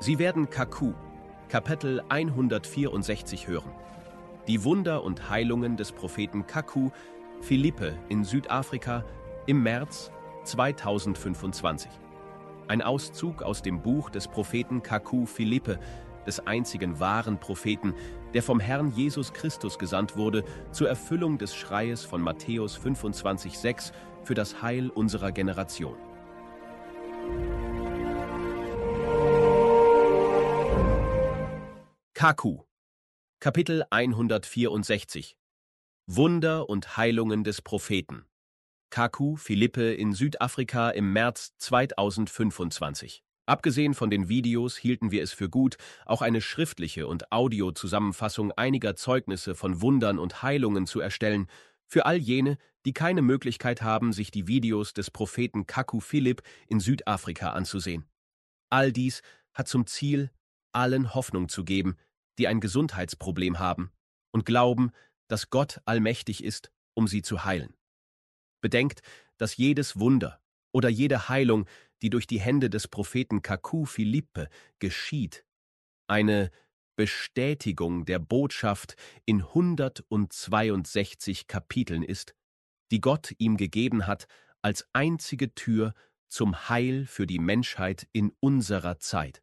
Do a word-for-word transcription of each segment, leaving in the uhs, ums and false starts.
Sie werden Kaku, Kapitel hundertvierundsechzig hören. Die Wunder und Heilungen des Propheten Kaku Philippe in Südafrika im März zweitausendfünfundzwanzig. Ein Auszug aus dem Buch des Propheten Kaku Philippe, des einzigen wahren Propheten, der vom Herrn Jesus Christus gesandt wurde, zur Erfüllung des Schreies von Matthäus fünfundzwanzig sechs für das Heil unserer Generation. Kaku, Kapitel hundertvierundsechzig. Wunder und Heilungen des Propheten. Kaku Philippe in Südafrika im März zweitausendfünfundzwanzig. Abgesehen von den Videos hielten wir es für gut, auch eine schriftliche und Audiozusammenfassung einiger Zeugnisse von Wundern und Heilungen zu erstellen, für all jene, die keine Möglichkeit haben, sich die Videos des Propheten Kaku Philippe in Südafrika anzusehen. All dies hat zum Ziel, allen Hoffnung zu geben, die ein Gesundheitsproblem haben und glauben, dass Gott allmächtig ist, um sie zu heilen. Bedenkt, dass jedes Wunder oder jede Heilung, die durch die Hände des Propheten Kaku Philippe geschieht, eine Bestätigung der Botschaft in hundertzweiundsechzig Kapiteln ist, die Gott ihm gegeben hat als einzige Tür zum Heil für die Menschheit in unserer Zeit.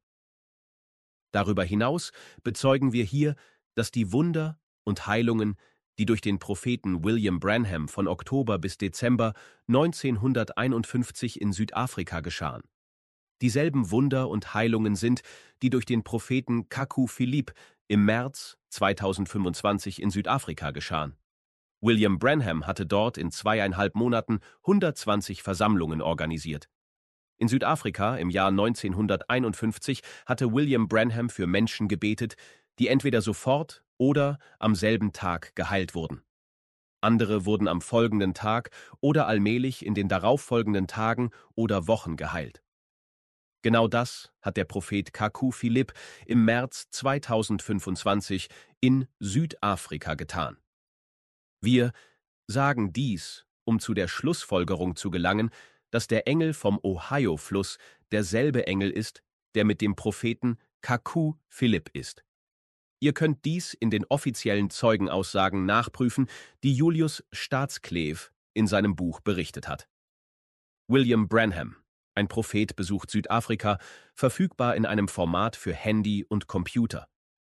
Darüber hinaus bezeugen wir hier, dass die Wunder und Heilungen, die durch den Propheten William Branham von Oktober bis Dezember neunzehnhunderteinundfünfzig in Südafrika geschahen, dieselben Wunder und Heilungen sind, die durch den Propheten Kaku Philippe im März zweitausendfünfundzwanzig in Südafrika geschahen. William Branham hatte dort in zweieinhalb Monaten hundertzwanzig Versammlungen organisiert. In Südafrika im Jahr neunzehnhunderteinundfünfzig hatte William Branham für Menschen gebetet, die entweder sofort oder am selben Tag geheilt wurden. Andere wurden am folgenden Tag oder allmählich in den darauffolgenden Tagen oder Wochen geheilt. Genau das hat der Prophet Kaku Philippe im März zweitausendfünfundzwanzig in Südafrika getan. Wir sagen dies, um zu der Schlussfolgerung zu gelangen, dass der Engel vom Ohio-Fluss derselbe Engel ist, der mit dem Propheten Kaku Philippe ist. Ihr könnt dies in den offiziellen Zeugenaussagen nachprüfen, die Julius Staatskleef in seinem Buch berichtet hat. William Branham, ein Prophet, besucht Südafrika, verfügbar in einem Format für Handy und Computer.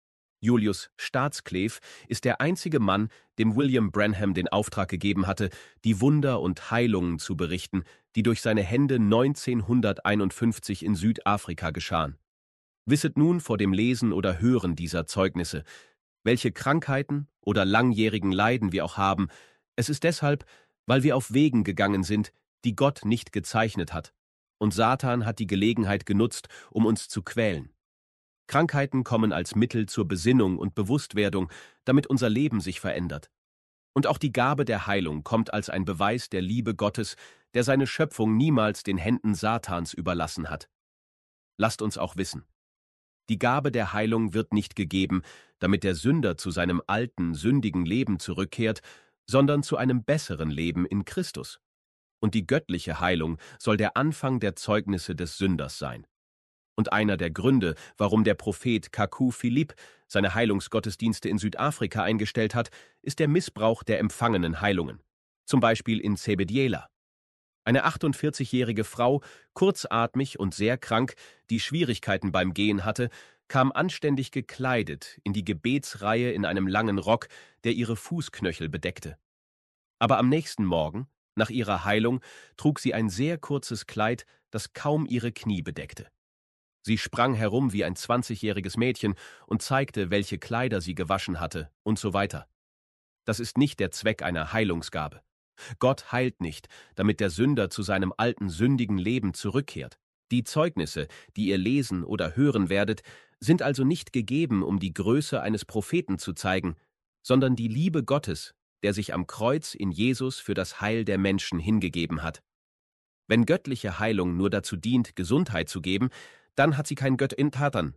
Julius Staatskleef ist der einzige Mann, dem William Branham den Auftrag gegeben hatte, die Wunder und Heilungen zu berichten, die durch seine Hände neunzehnhunderteinundfünfzig in Südafrika geschahen. Wisset nun vor dem Lesen oder Hören dieser Zeugnisse, welche Krankheiten oder langjährigen Leiden wir auch haben. Es ist deshalb, weil wir auf Wegen gegangen sind, die Gott nicht gezeichnet hat, und Satan hat die Gelegenheit genutzt, um uns zu quälen. Krankheiten kommen als Mittel zur Besinnung und Bewusstwerdung, damit unser Leben sich verändert. Und auch die Gabe der Heilung kommt als ein Beweis der Liebe Gottes, der seine Schöpfung niemals den Händen Satans überlassen hat. Lasst uns auch wissen: Die Gabe der Heilung wird nicht gegeben, damit der Sünder zu seinem alten, sündigen Leben zurückkehrt, sondern zu einem besseren Leben in Christus. Und die göttliche Heilung soll der Anfang der Zeugnisse des Sünders sein. Und einer der Gründe, warum der Prophet Kaku Philippe seine Heilungsgottesdienste in Südafrika eingestellt hat, ist der Missbrauch der empfangenen Heilungen. Zum Beispiel in Zebediela. Eine achtundvierzigjährige Frau, kurzatmig und sehr krank, die Schwierigkeiten beim Gehen hatte, kam anständig gekleidet in die Gebetsreihe in einem langen Rock, der ihre Fußknöchel bedeckte. Aber am nächsten Morgen, nach ihrer Heilung, trug sie ein sehr kurzes Kleid, das kaum ihre Knie bedeckte. Sie sprang herum wie ein zwanzigjähriges Mädchen und zeigte, welche Kleider sie gewaschen hatte und so weiter. Das ist nicht der Zweck einer Heilungsgabe. Gott heilt nicht, damit der Sünder zu seinem alten sündigen Leben zurückkehrt. Die Zeugnisse, die ihr lesen oder hören werdet, sind also nicht gegeben, um die Größe eines Propheten zu zeigen, sondern die Liebe Gottes, der sich am Kreuz in Jesus für das Heil der Menschen hingegeben hat. Wenn göttliche Heilung nur dazu dient, Gesundheit zu geben, dann hat sie kein Gött in Taten.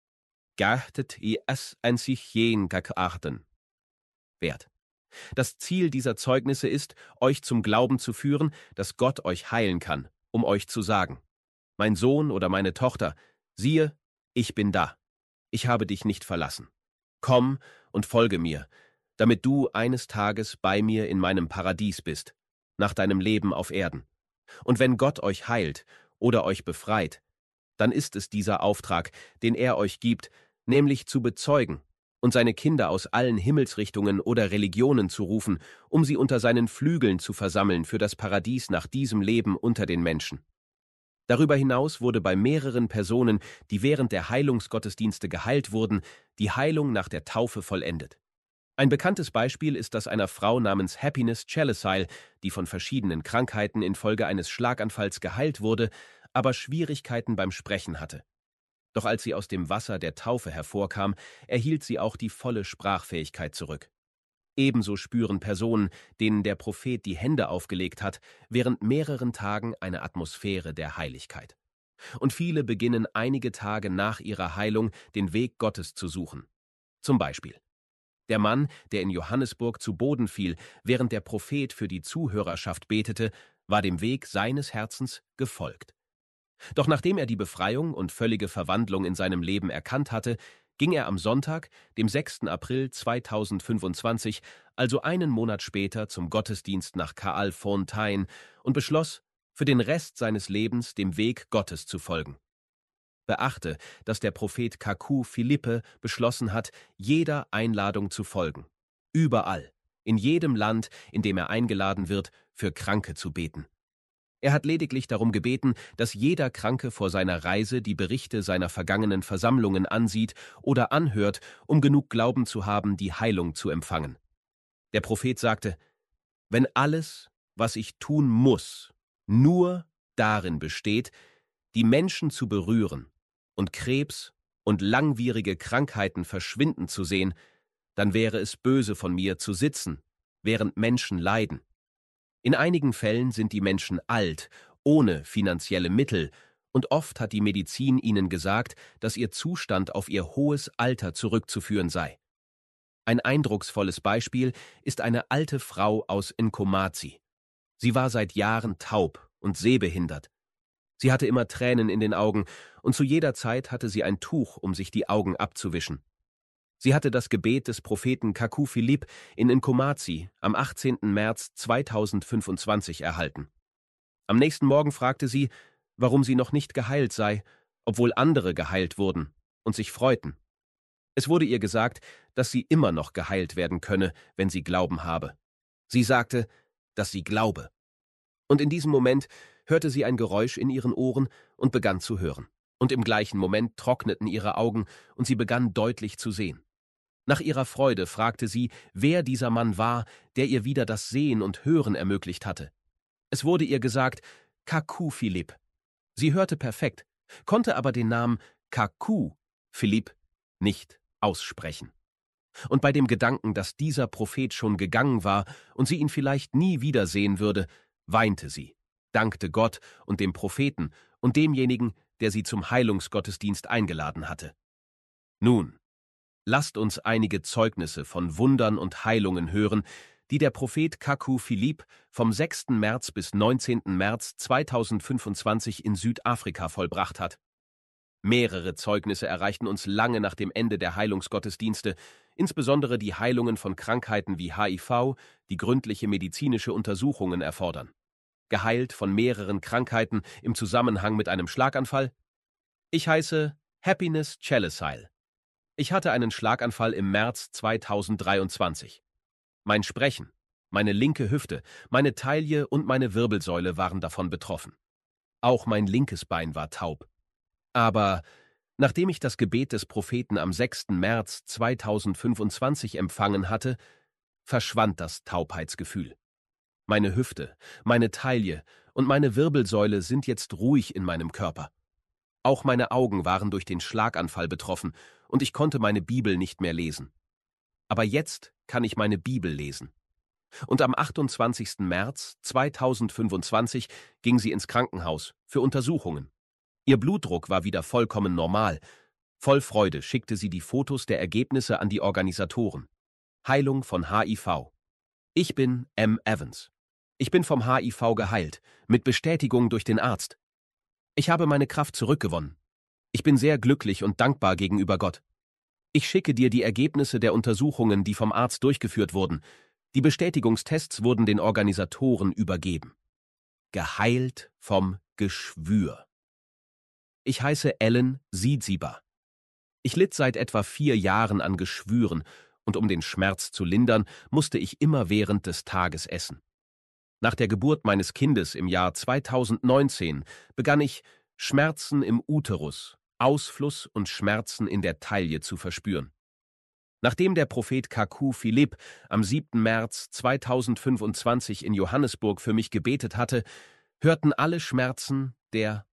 Gachtet i es an sich jen geachten. Wert. Das Ziel dieser Zeugnisse ist, euch zum Glauben zu führen, dass Gott euch heilen kann, um euch zu sagen: Mein Sohn oder meine Tochter, siehe, Ich bin da. Ich habe dich nicht verlassen. Komm und folge mir, damit du eines Tages bei mir in meinem Paradies bist, nach deinem Leben auf Erden. Und wenn Gott euch heilt oder euch befreit, dann ist es dieser Auftrag, den er euch gibt, nämlich zu bezeugen und seine Kinder aus allen Himmelsrichtungen oder Religionen zu rufen, um sie unter seinen Flügeln zu versammeln für das Paradies nach diesem Leben unter den Menschen. Darüber hinaus wurde bei mehreren Personen, die während der Heilungsgottesdienste geheilt wurden, die Heilung nach der Taufe vollendet. Ein bekanntes Beispiel ist das einer Frau namens Happiness Challisile, die von verschiedenen Krankheiten infolge eines Schlaganfalls geheilt wurde, aber Schwierigkeiten beim Sprechen hatte. Doch als sie aus dem Wasser der Taufe hervorkam, erhielt sie auch die volle Sprachfähigkeit zurück. Ebenso spüren Personen, denen der Prophet die Hände aufgelegt hat, während mehreren Tagen eine Atmosphäre der Heiligkeit. Und viele beginnen einige Tage nach ihrer Heilung den Weg Gottes zu suchen. Zum Beispiel der Mann, der in Johannesburg zu Boden fiel, während der Prophet für die Zuhörerschaft betete, war dem Weg seines Herzens gefolgt. Doch nachdem er die Befreiung und völlige Verwandlung in seinem Leben erkannt hatte, ging er am Sonntag, dem sechsten April zweitausendfünfundzwanzig, also einen Monat später, zum Gottesdienst nach Kaalfontein und beschloss, für den Rest seines Lebens dem Weg Gottes zu folgen. Beachte, dass der Prophet Kaku Philippe beschlossen hat, jeder Einladung zu folgen. Überall, in jedem Land, in dem er eingeladen wird, für Kranke zu beten. Er hat lediglich darum gebeten, dass jeder Kranke vor seiner Reise die Berichte seiner vergangenen Versammlungen ansieht oder anhört, um genug Glauben zu haben, die Heilung zu empfangen. Der Prophet sagte: Wenn alles, was ich tun muss, nur darin besteht, die Menschen zu berühren und Krebs und langwierige Krankheiten verschwinden zu sehen, dann wäre es böse von mir zu sitzen, während Menschen leiden. In einigen Fällen sind die Menschen alt, ohne finanzielle Mittel, und oft hat die Medizin ihnen gesagt, dass ihr Zustand auf ihr hohes Alter zurückzuführen sei. Ein eindrucksvolles Beispiel ist eine alte Frau aus Nkomazi. Sie war seit Jahren taub und sehbehindert. Sie hatte immer Tränen in den Augen und zu jeder Zeit hatte sie ein Tuch, um sich die Augen abzuwischen. Sie hatte das Gebet des Propheten Kaku Philippe in Nkomazi am achtzehnten März zweitausendfünfundzwanzig erhalten. Am nächsten Morgen fragte sie, warum sie noch nicht geheilt sei, obwohl andere geheilt wurden und sich freuten. Es wurde ihr gesagt, dass sie immer noch geheilt werden könne, wenn sie Glauben habe. Sie sagte, dass sie glaube. Und in diesem Moment hörte sie ein Geräusch in ihren Ohren und begann zu hören. Und im gleichen Moment trockneten ihre Augen und sie begann deutlich zu sehen. Nach ihrer Freude fragte sie, wer dieser Mann war, der ihr wieder das Sehen und Hören ermöglicht hatte. Es wurde ihr gesagt, Kaku Philippe. Sie hörte perfekt, konnte aber den Namen Kaku Philippe nicht aussprechen. Und bei dem Gedanken, dass dieser Prophet schon gegangen war und sie ihn vielleicht nie wiedersehen würde, weinte sie, dankte Gott und dem Propheten und demjenigen, der sie zum Heilungsgottesdienst eingeladen hatte. Nun, lasst uns einige Zeugnisse von Wundern und Heilungen hören, die der Prophet Kaku Philippe vom sechsten März bis neunzehnten März zweitausendfünfundzwanzig in Südafrika vollbracht hat. Mehrere Zeugnisse erreichten uns lange nach dem Ende der Heilungsgottesdienste, insbesondere die Heilungen von Krankheiten wie H I V, die gründliche medizinische Untersuchungen erfordern. Geheilt von mehreren Krankheiten im Zusammenhang mit einem Schlaganfall? Ich heiße Happiness Challisile. Ich hatte einen Schlaganfall im März zweitausenddreiundzwanzig. Mein Sprechen, meine linke Hüfte, meine Taille und meine Wirbelsäule waren davon betroffen. Auch mein linkes Bein war taub. Aber nachdem ich das Gebet des Propheten am sechsten März zweitausendfünfundzwanzig empfangen hatte, verschwand das Taubheitsgefühl. Meine Hüfte, meine Taille und meine Wirbelsäule sind jetzt ruhig in meinem Körper. Auch meine Augen waren durch den Schlaganfall betroffen und ich konnte meine Bibel nicht mehr lesen. Aber jetzt kann ich meine Bibel lesen. Und am achtundzwanzigsten März zweitausendfünfundzwanzig ging sie ins Krankenhaus für Untersuchungen. Ihr Blutdruck war wieder vollkommen normal. Voll Freude schickte sie die Fotos der Ergebnisse an die Organisatoren. Heilung von H I V. Ich bin M. Evans. Ich bin vom H I V geheilt, mit Bestätigung durch den Arzt. Ich habe meine Kraft zurückgewonnen. Ich bin sehr glücklich und dankbar gegenüber Gott. Ich schicke dir die Ergebnisse der Untersuchungen, die vom Arzt durchgeführt wurden. Die Bestätigungstests wurden den Organisatoren übergeben. Geheilt vom Geschwür. Ich heiße Ellen Siedziba. Ich litt seit etwa vier Jahren an Geschwüren und um den Schmerz zu lindern, musste ich immer während des Tages essen. Nach der Geburt meines Kindes im Jahr zweitausendneunzehn begann ich, Schmerzen im Uterus, Ausfluss und Schmerzen in der Taille zu verspüren. Nachdem der Prophet Kaku Philipp am siebten März zweitausendfünfundzwanzig in Johannesburg für mich gebetet hatte, hörten alle Schmerzen der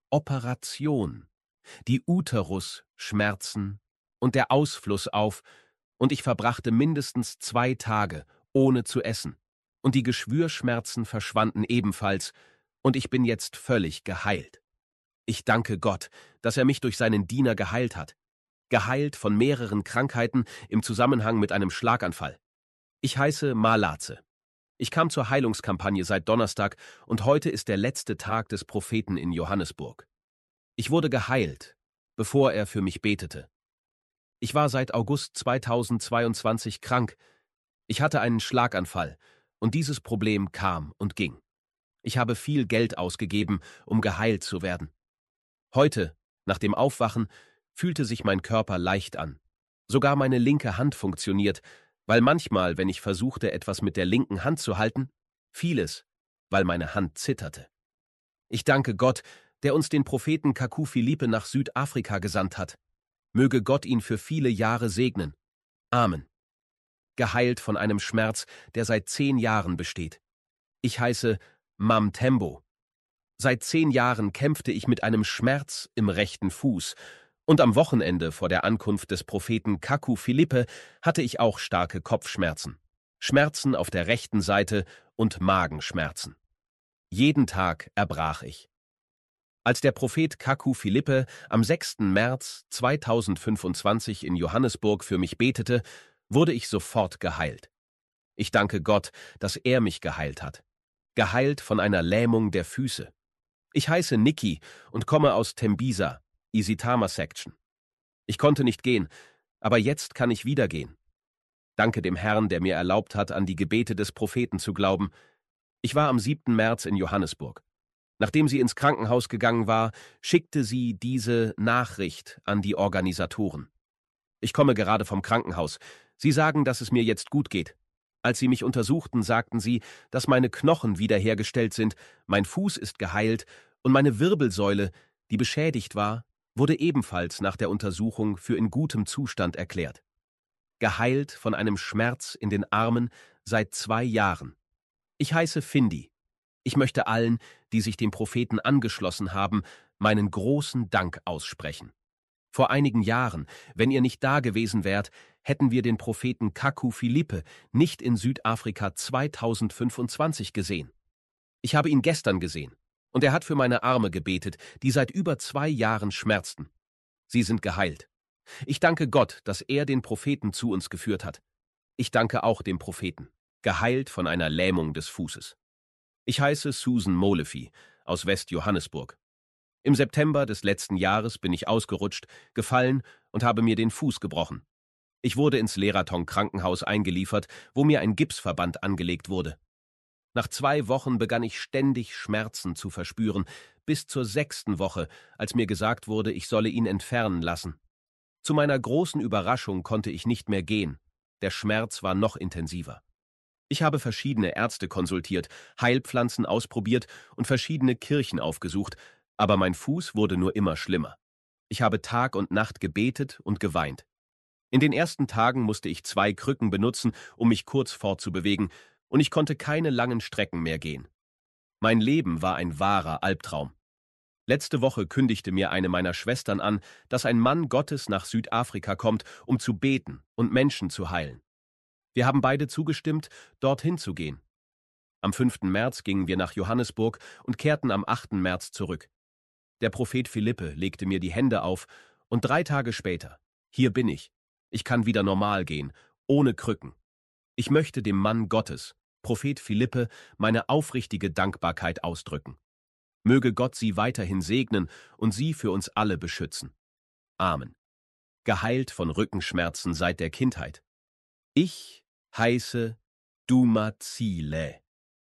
Operation, die Uterusschmerzen und der Ausfluss auf, und ich verbrachte mindestens zwei Tage ohne zu essen, und die Geschwürschmerzen verschwanden ebenfalls, und ich bin jetzt völlig geheilt. Ich danke Gott, dass er mich durch seinen Diener geheilt hat. Geheilt von mehreren Krankheiten im Zusammenhang mit einem Schlaganfall. Ich heiße Malaze. Ich kam zur Heilungskampagne seit Donnerstag und heute ist der letzte Tag des Propheten in Johannesburg. Ich wurde geheilt, bevor er für mich betete. Ich war seit August zweitausendzweiundzwanzig krank. Ich hatte einen Schlaganfall und dieses Problem kam und ging. Ich habe viel Geld ausgegeben, um geheilt zu werden. Heute, nach dem Aufwachen, fühlte sich mein Körper leicht an. Sogar meine linke Hand funktioniert, weil manchmal, wenn ich versuchte, etwas mit der linken Hand zu halten, fiel es, weil meine Hand zitterte. Ich danke Gott, der uns den Propheten Kaku Philippe nach Südafrika gesandt hat. Möge Gott ihn für viele Jahre segnen. Amen. Geheilt von einem Schmerz, der seit zehn Jahren besteht. Ich heiße Mamtembo. Seit zehn Jahren kämpfte ich mit einem Schmerz im rechten Fuß, und am Wochenende vor der Ankunft des Propheten Kaku Philippe hatte ich auch starke Kopfschmerzen, Schmerzen auf der rechten Seite und Magenschmerzen. Jeden Tag erbrach ich. Als der Prophet Kaku Philippe am sechsten März zweitausendfünfundzwanzig in Johannesburg für mich betete, wurde ich sofort geheilt. Ich danke Gott, dass er mich geheilt hat. Geheilt von einer Lähmung der Füße. Ich heiße Niki und komme aus Tembisa, Isitama Section. Ich konnte nicht gehen, aber jetzt kann ich wieder gehen. Danke dem Herrn, der mir erlaubt hat, an die Gebete des Propheten zu glauben. Ich war am siebten März in Johannesburg. Nachdem sie ins Krankenhaus gegangen war, schickte sie diese Nachricht an die Organisatoren. Ich komme gerade vom Krankenhaus. Sie sagen, dass es mir jetzt gut geht. Als sie mich untersuchten, sagten sie, dass meine Knochen wiederhergestellt sind, mein Fuß ist geheilt und meine Wirbelsäule, die beschädigt war, wurde ebenfalls nach der Untersuchung für in gutem Zustand erklärt. Geheilt von einem Schmerz in den Armen seit zwei Jahren. Ich heiße Findi. Ich möchte allen, die sich dem Propheten angeschlossen haben, meinen großen Dank aussprechen. Vor einigen Jahren, wenn ihr nicht da gewesen wärt, hätten wir den Propheten Kaku Philippe nicht in Südafrika zweitausendfünfundzwanzig gesehen. Ich habe ihn gestern gesehen, und er hat für meine Arme gebetet, die seit über zwei Jahren schmerzten. Sie sind geheilt. Ich danke Gott, dass er den Propheten zu uns geführt hat. Ich danke auch dem Propheten, geheilt von einer Lähmung des Fußes. Ich heiße Susan Molefi aus West-Johannesburg. Im September des letzten Jahres bin ich ausgerutscht, gefallen und habe mir den Fuß gebrochen. Ich wurde ins Leraton-Krankenhaus eingeliefert, wo mir ein Gipsverband angelegt wurde. Nach zwei Wochen begann ich ständig Schmerzen zu verspüren, bis zur sechsten Woche, als mir gesagt wurde, ich solle ihn entfernen lassen. Zu meiner großen Überraschung konnte ich nicht mehr gehen. Der Schmerz war noch intensiver. Ich habe verschiedene Ärzte konsultiert, Heilpflanzen ausprobiert und verschiedene Kirchen aufgesucht, aber mein Fuß wurde nur immer schlimmer. Ich habe Tag und Nacht gebetet und geweint. In den ersten Tagen musste ich zwei Krücken benutzen, um mich kurz fortzubewegen, und ich konnte keine langen Strecken mehr gehen. Mein Leben war ein wahrer Albtraum. Letzte Woche kündigte mir eine meiner Schwestern an, dass ein Mann Gottes nach Südafrika kommt, um zu beten und Menschen zu heilen. Wir haben beide zugestimmt, dorthin zu gehen. Am fünften März gingen wir nach Johannesburg und kehrten am achten März zurück. Der Prophet Philippe legte mir die Hände auf und drei Tage später, hier bin ich. Ich kann wieder normal gehen, ohne Krücken. Ich möchte dem Mann Gottes, Prophet Philippe, meine aufrichtige Dankbarkeit ausdrücken. Möge Gott sie weiterhin segnen und sie für uns alle beschützen. Amen. Geheilt von Rückenschmerzen seit der Kindheit. Ich heiße Dumazile.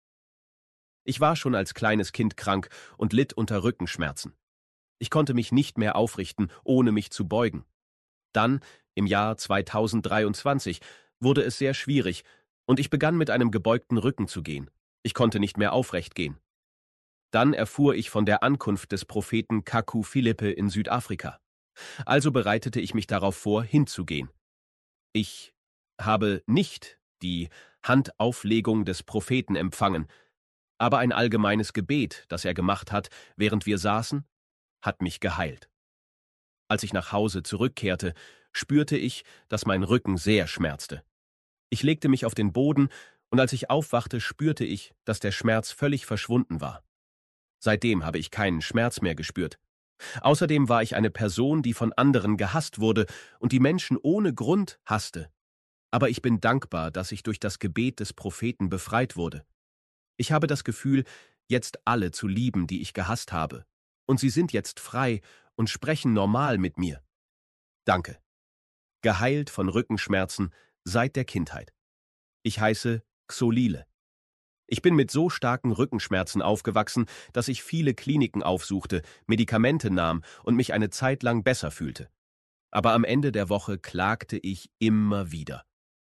Ich war schon als kleines Kind krank und litt unter Rückenschmerzen. Ich konnte mich nicht mehr aufrichten, ohne mich zu beugen. Dann, im Jahr zweitausenddreiundzwanzig, wurde es sehr schwierig und ich begann mit einem gebeugten Rücken zu gehen. Ich konnte nicht mehr aufrecht gehen. Dann erfuhr ich von der Ankunft des Propheten Kaku Philippe in Südafrika. Also bereitete ich mich darauf vor, hinzugehen. Ich habe nicht die Handauflegung des Propheten empfangen, aber ein allgemeines Gebet, das er gemacht hat, während wir saßen, hat mich geheilt. Als ich nach Hause zurückkehrte, spürte ich, dass mein Rücken sehr schmerzte. Ich legte mich auf den Boden und als ich aufwachte, spürte ich, dass der Schmerz völlig verschwunden war. Seitdem habe ich keinen Schmerz mehr gespürt. Außerdem war ich eine Person, die von anderen gehasst wurde und die Menschen ohne Grund hasste. Aber ich bin dankbar, dass ich durch das Gebet des Propheten befreit wurde. Ich habe das Gefühl, jetzt alle zu lieben, die ich gehasst habe. Und sie sind jetzt frei und sprechen normal mit mir. Danke. Geheilt von Rückenschmerzen seit der Kindheit. Ich heiße Xolile. Ich bin mit so starken Rückenschmerzen aufgewachsen, dass ich viele Kliniken aufsuchte, Medikamente nahm und mich eine Zeit lang besser fühlte. Aber am Ende der Woche klagte ich immer wieder.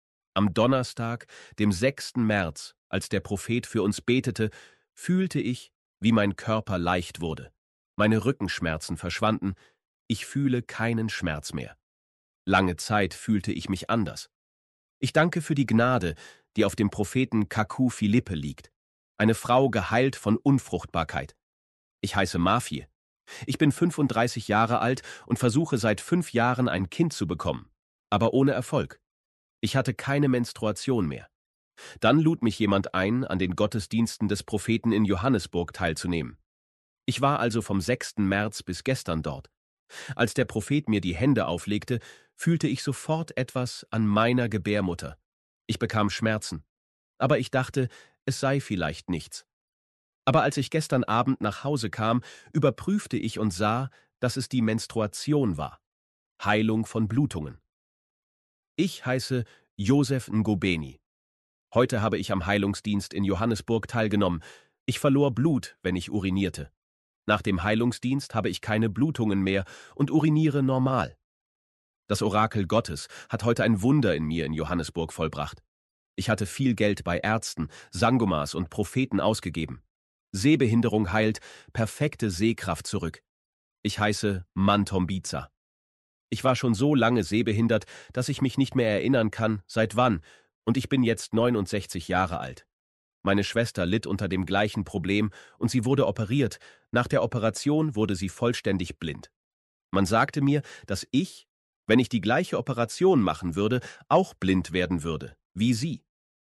Am Donnerstag, dem sechsten März, als der Prophet für uns betete, fühlte ich, wie mein Körper leicht wurde. Meine Rückenschmerzen verschwanden, ich fühle keinen Schmerz mehr. Lange Zeit fühlte ich mich anders. Ich danke für die Gnade, die auf dem Propheten Kaku Philippe liegt. Eine Frau geheilt von Unfruchtbarkeit. Ich heiße Mafie. Ich bin fünfunddreißig Jahre alt und versuche seit fünf Jahren ein Kind zu bekommen, aber ohne Erfolg. Ich hatte keine Menstruation mehr. Dann lud mich jemand ein, an den Gottesdiensten des Propheten in Johannesburg teilzunehmen. Ich war also vom sechsten März bis gestern dort. Als der Prophet mir die Hände auflegte, fühlte ich sofort etwas an meiner Gebärmutter. Ich bekam Schmerzen. Aber ich dachte, es sei vielleicht nichts. Aber als ich gestern Abend nach Hause kam, überprüfte ich und sah, dass es die Menstruation war. Heilung von Blutungen. Ich heiße Joseph Ngobeni. Heute habe ich am Heilungsdienst in Johannesburg teilgenommen. Ich verlor Blut, wenn ich urinierte. Nach dem Heilungsdienst habe ich keine Blutungen mehr und uriniere normal. Das Orakel Gottes hat heute ein Wunder in mir in Johannesburg vollbracht. Ich hatte viel Geld bei Ärzten, Sangomas und Propheten ausgegeben. Sehbehinderung heilt, perfekte Sehkraft zurück. Ich heiße Mantombiza. Ich war schon so lange sehbehindert, dass ich mich nicht mehr erinnern kann, seit wann, und ich bin jetzt neunundsechzig Jahre alt. Meine Schwester litt unter dem gleichen Problem und sie wurde operiert. Nach der Operation wurde sie vollständig blind. Man sagte mir, dass ich, wenn ich die gleiche Operation machen würde, auch blind werden würde, wie sie.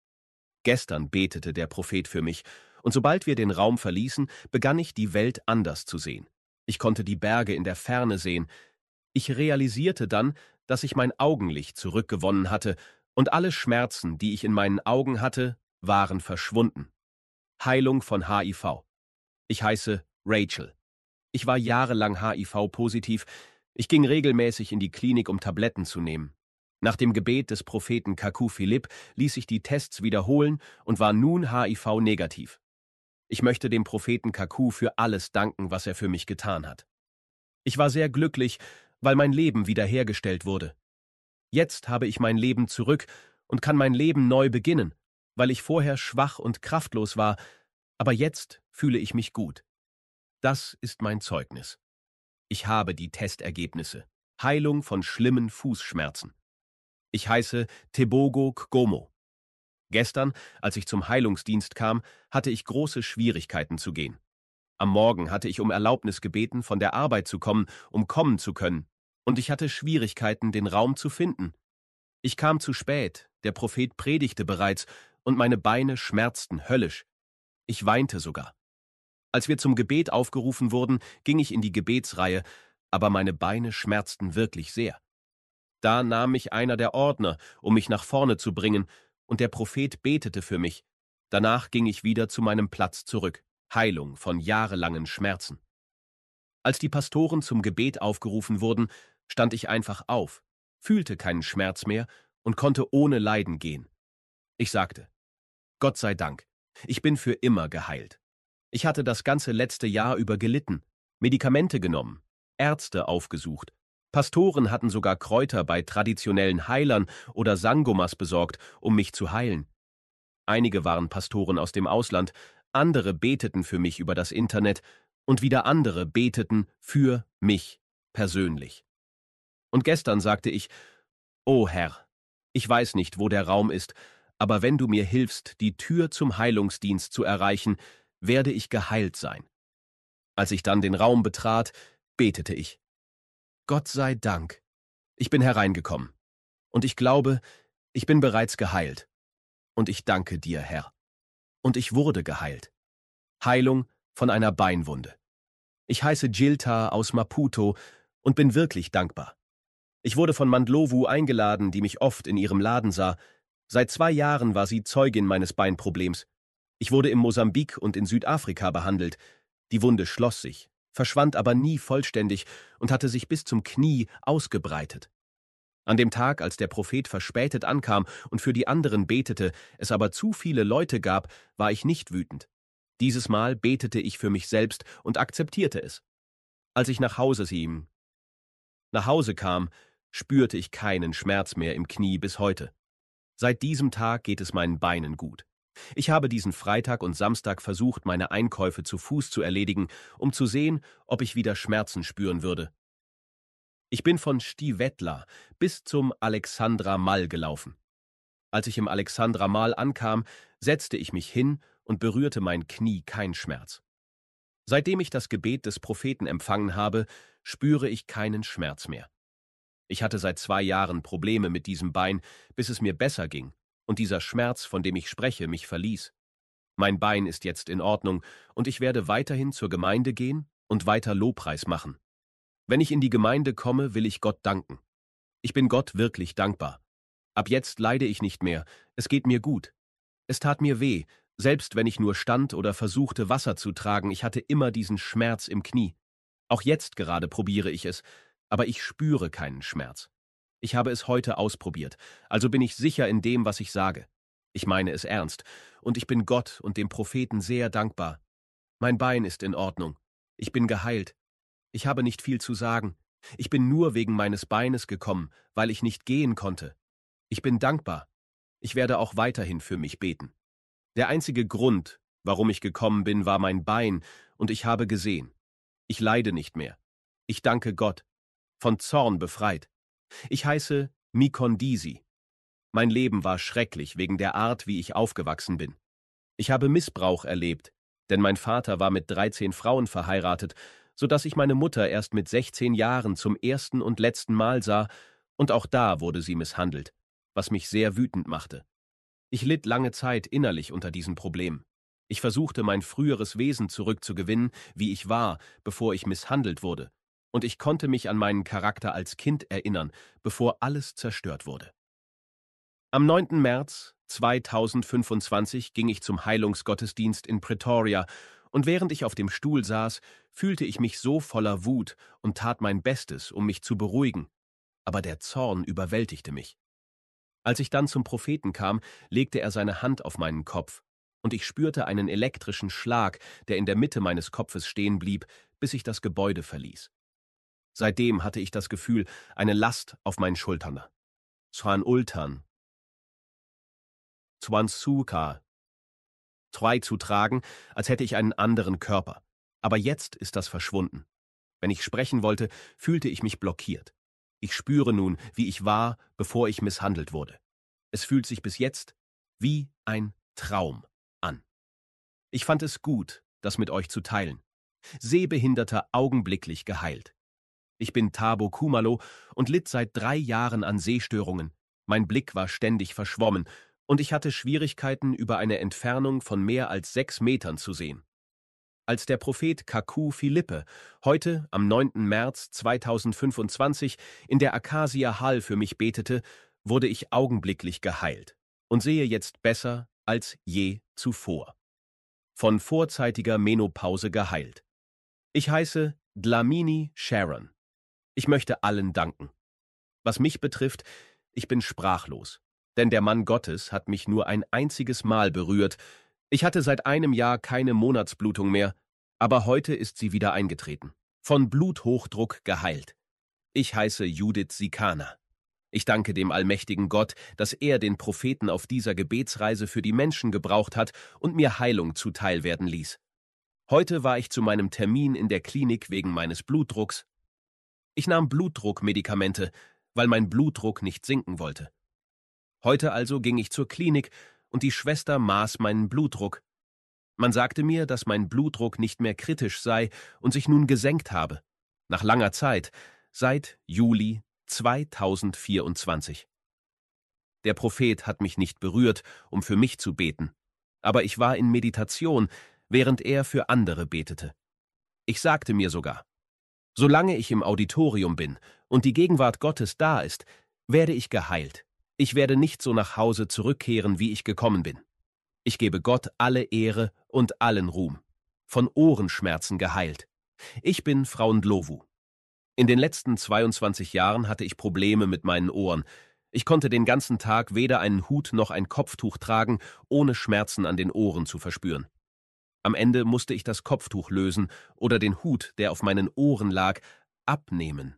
Gestern betete der Prophet für mich, und sobald wir den Raum verließen, begann ich, die Welt anders zu sehen. Ich konnte die Berge in der Ferne sehen. Ich realisierte dann, dass ich mein Augenlicht zurückgewonnen hatte, und alle Schmerzen, die ich in meinen Augen hatte, waren verschwunden. Heilung von H I V. Ich heiße Rachel. Ich war jahrelang H I V-positiv. Ich ging regelmäßig in die Klinik, um Tabletten zu nehmen. Nach dem Gebet des Propheten Kaku Philippe ließ ich die Tests wiederholen und war nun H I V-negativ. Ich möchte dem Propheten Kaku für alles danken, was er für mich getan hat. Ich war sehr glücklich, weil mein Leben wiederhergestellt wurde. Jetzt habe ich mein Leben zurück und kann mein Leben neu beginnen, weil ich vorher schwach und kraftlos war, aber jetzt fühle ich mich gut. Das ist mein Zeugnis. Ich habe die Testergebnisse. Heilung von schlimmen Fußschmerzen. Ich heiße Tebogo Kgomo. Gestern, als ich zum Heilungsdienst kam, hatte ich große Schwierigkeiten zu gehen. Am Morgen hatte ich um Erlaubnis gebeten, von der Arbeit zu kommen, um kommen zu können, und ich hatte Schwierigkeiten, den Raum zu finden. Ich kam zu spät, der Prophet predigte bereits, und meine Beine schmerzten höllisch. Ich weinte sogar. Als wir zum Gebet aufgerufen wurden, ging ich in die Gebetsreihe, aber meine Beine schmerzten wirklich sehr. Da nahm mich einer der Ordner, um mich nach vorne zu bringen, und der Prophet betete für mich. Danach ging ich wieder zu meinem Platz zurück. Heilung von jahrelangen Schmerzen. Als die Pastoren zum Gebet aufgerufen wurden, stand ich einfach auf, fühlte keinen Schmerz mehr und konnte ohne Leiden gehen. Ich sagte: Gott sei Dank, ich bin für immer geheilt. Ich hatte das ganze letzte Jahr über gelitten, Medikamente genommen, Ärzte aufgesucht. Pastoren hatten sogar Kräuter bei traditionellen Heilern oder Sangomas besorgt, um mich zu heilen. Einige waren Pastoren aus dem Ausland, andere beteten für mich über das Internet und wieder andere beteten für mich persönlich. Und gestern sagte ich: O Herr, ich weiß nicht, wo der Raum ist, aber wenn du mir hilfst, die Tür zum Heilungsdienst zu erreichen, werde ich geheilt sein. Als ich dann den Raum betrat, betete ich: Gott sei Dank, ich bin hereingekommen. Und ich glaube, ich bin bereits geheilt. Und ich danke dir, Herr. Und ich wurde geheilt. Heilung von einer Beinwunde. Ich heiße Jilta aus Maputo und bin wirklich dankbar. Ich wurde von Mandlovu eingeladen, die mich oft in ihrem Laden sah. Seit zwei Jahren war sie Zeugin meines Beinproblems. Ich wurde in Mosambik und in Südafrika behandelt. Die Wunde schloss sich, verschwand aber nie vollständig und hatte sich bis zum Knie ausgebreitet. An dem Tag, als der Prophet verspätet ankam und für die anderen betete, es aber zu viele Leute gab, war ich nicht wütend. Dieses Mal betete ich für mich selbst und akzeptierte es. Als ich nach Hause ihm nach Hause kam, spürte ich keinen Schmerz mehr im Knie bis heute. Seit diesem Tag geht es meinen Beinen gut. Ich habe diesen Freitag und Samstag versucht, meine Einkäufe zu Fuß zu erledigen, um zu sehen, ob ich wieder Schmerzen spüren würde. Ich bin von Stivetla bis zum Alexandra Mall gelaufen. Als ich im Alexandra Mall ankam, setzte ich mich hin und berührte mein Knie kein Schmerz. Seitdem ich das Gebet des Propheten empfangen habe, spüre ich keinen Schmerz mehr. Ich hatte seit zwei Jahren Probleme mit diesem Bein, bis es mir besser ging und dieser Schmerz, von dem ich spreche, mich verließ. Mein Bein ist jetzt in Ordnung und ich werde weiterhin zur Gemeinde gehen und weiter Lobpreis machen. Wenn ich in die Gemeinde komme, will ich Gott danken. Ich bin Gott wirklich dankbar. Ab jetzt leide ich nicht mehr, es geht mir gut. Es tat mir weh, selbst wenn ich nur stand oder versuchte, Wasser zu tragen, ich hatte immer diesen Schmerz im Knie. Auch jetzt gerade probiere ich es, aber ich spüre keinen Schmerz. Ich habe es heute ausprobiert, also bin ich sicher in dem, was ich sage. Ich meine es ernst, und ich bin Gott und dem Propheten sehr dankbar. Mein Bein ist in Ordnung. Ich bin geheilt. Ich habe nicht viel zu sagen. Ich bin nur wegen meines Beines gekommen, weil ich nicht gehen konnte. Ich bin dankbar. Ich werde auch weiterhin für mich beten. Der einzige Grund, warum ich gekommen bin, war mein Bein, und ich habe gesehen. Ich leide nicht mehr. Ich danke Gott. Von Zorn befreit. Ich heiße Mikondisi. Mein Leben war schrecklich wegen der Art, wie ich aufgewachsen bin. Ich habe Missbrauch erlebt, denn mein Vater war mit dreizehn Frauen verheiratet, sodass ich meine Mutter erst mit sechzehn Jahren zum ersten und letzten Mal sah, und auch da wurde sie misshandelt, was mich sehr wütend machte. Ich litt lange Zeit innerlich unter diesem Problem. Ich versuchte, mein früheres Wesen zurückzugewinnen, wie ich war, bevor ich misshandelt wurde, und ich konnte mich an meinen Charakter als Kind erinnern, bevor alles zerstört wurde. Am neunten März zweitausendfünfundzwanzig ging ich zum Heilungsgottesdienst in Pretoria, und während ich auf dem Stuhl saß, fühlte ich mich so voller Wut und tat mein Bestes, um mich zu beruhigen, aber der Zorn überwältigte mich. Als ich dann zum Propheten kam, legte er seine Hand auf meinen Kopf, und ich spürte einen elektrischen Schlag, der in der Mitte meines Kopfes stehen blieb, bis ich das Gebäude verließ. Seitdem hatte ich das Gefühl, eine Last auf meinen Schultern. Zwan Ultan. Zwansuka. Zwei zu tragen, als hätte ich einen anderen Körper. Aber jetzt ist das verschwunden. Wenn ich sprechen wollte, fühlte ich mich blockiert. Ich spüre nun, wie ich war, bevor ich misshandelt wurde. Es fühlt sich bis jetzt wie ein Traum an. Ich fand es gut, das mit euch zu teilen. Sehbehinderter augenblicklich geheilt. Ich bin Thabo Khumalo und litt seit drei Jahren an Sehstörungen. Mein Blick war ständig verschwommen und ich hatte Schwierigkeiten, über eine Entfernung von mehr als sechs Metern zu sehen. Als der Prophet Kaku Philippe heute am neunten März zweitausendfünfundzwanzig in der Acacia Hall für mich betete, wurde ich augenblicklich geheilt und sehe jetzt besser als je zuvor. von vorzeitiger Menopause geheilt. Ich heiße Dlamini Sharon. Ich möchte allen danken. Was mich betrifft, ich bin sprachlos, denn der Mann Gottes hat mich nur ein einziges Mal berührt. Ich hatte seit einem Jahr keine Monatsblutung mehr, aber heute ist sie wieder eingetreten, von Bluthochdruck geheilt. Ich heiße Judith Sikana. Ich danke dem allmächtigen Gott, dass er den Propheten auf dieser Gebetsreise für die Menschen gebraucht hat und mir Heilung zuteil werden ließ. Heute war ich zu meinem Termin in der Klinik wegen meines Blutdrucks. Ich nahm Blutdruckmedikamente, weil mein Blutdruck nicht sinken wollte. Heute also ging ich zur Klinik und die Schwester maß meinen Blutdruck. Man sagte mir, dass mein Blutdruck nicht mehr kritisch sei und sich nun gesenkt habe. Nach langer Zeit, seit Juli zweitausendvierundzwanzig. Der Prophet hat mich nicht berührt, um für mich zu beten, aber ich war in Meditation, während er für andere betete. Ich sagte mir sogar: Solange ich im Auditorium bin und die Gegenwart Gottes da ist, werde ich geheilt. Ich werde nicht so nach Hause zurückkehren, wie ich gekommen bin. Ich gebe Gott alle Ehre und allen Ruhm. Von Ohrenschmerzen geheilt. Ich bin Frau Ndlovu. In den letzten zweiundzwanzig Jahren hatte ich Probleme mit meinen Ohren. Ich konnte den ganzen Tag weder einen Hut noch ein Kopftuch tragen, ohne Schmerzen an den Ohren zu verspüren. Am Ende musste ich das Kopftuch lösen oder den Hut, der auf meinen Ohren lag, abnehmen.